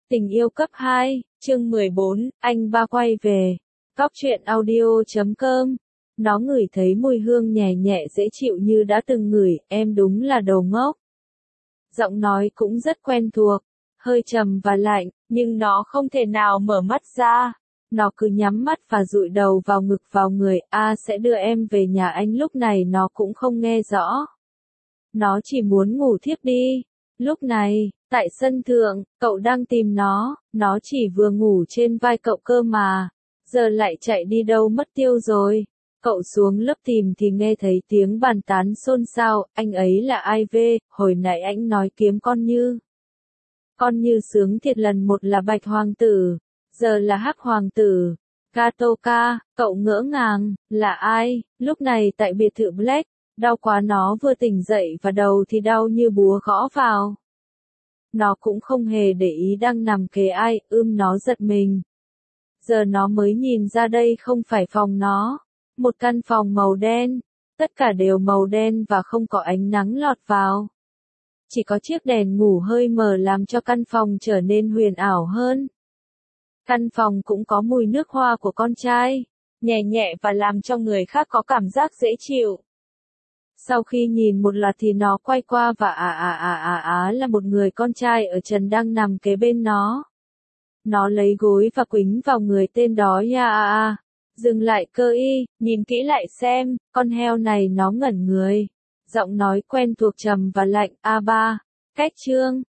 Tình yêu cấp 2, chương 14, anh ba quay về. Cóc truyện audio.com. Nó ngửi thấy mùi hương nhẹ nhẹ dễ chịu như đã từng ngửi, em đúng là đồ ngốc. Giọng nói cũng rất quen thuộc, hơi trầm và lạnh, nhưng nó không thể nào mở mắt ra. Nó cứ nhắm mắt và dụi đầu vào ngực vào người, sẽ đưa em về nhà anh. Lúc này nó cũng không nghe rõ. Nó chỉ muốn ngủ thiếp đi. Lúc này, tại sân thượng, cậu đang tìm nó chỉ vừa ngủ trên vai cậu cơ mà. Giờ lại chạy đi đâu mất tiêu rồi. Cậu xuống lớp tìm thì nghe thấy tiếng bàn tán xôn xao, anh ấy là ai về, hồi nãy anh nói kiếm con Như. Con Như sướng thiệt, lần một là Bạch Hoàng tử, giờ là Hắc Hoàng tử. Katoka, cậu ngỡ ngàng, là ai? Lúc này tại biệt thự Black, đau quá nó vừa tỉnh dậy và đầu thì đau như búa gõ vào. Nó cũng không hề để ý đang nằm kế ai, nó giật mình. Giờ nó mới nhìn ra đây không phải phòng nó. Một căn phòng màu đen, tất cả đều màu đen và không có ánh nắng lọt vào. Chỉ có chiếc đèn ngủ hơi mờ làm cho căn phòng trở nên huyền ảo hơn. Căn phòng cũng có mùi nước hoa của con trai, nhẹ nhẹ và làm cho người khác có cảm giác dễ chịu. Sau khi nhìn một loạt thì nó quay qua và là một người con trai ở trần đang nằm kế bên nó. Nó lấy gối và quýnh vào người tên đó. Dừng lại cơ y, nhìn kỹ lại xem, con heo này. Nó ngẩn người. Giọng nói quen thuộc trầm và lạnh. Ba. Cách chương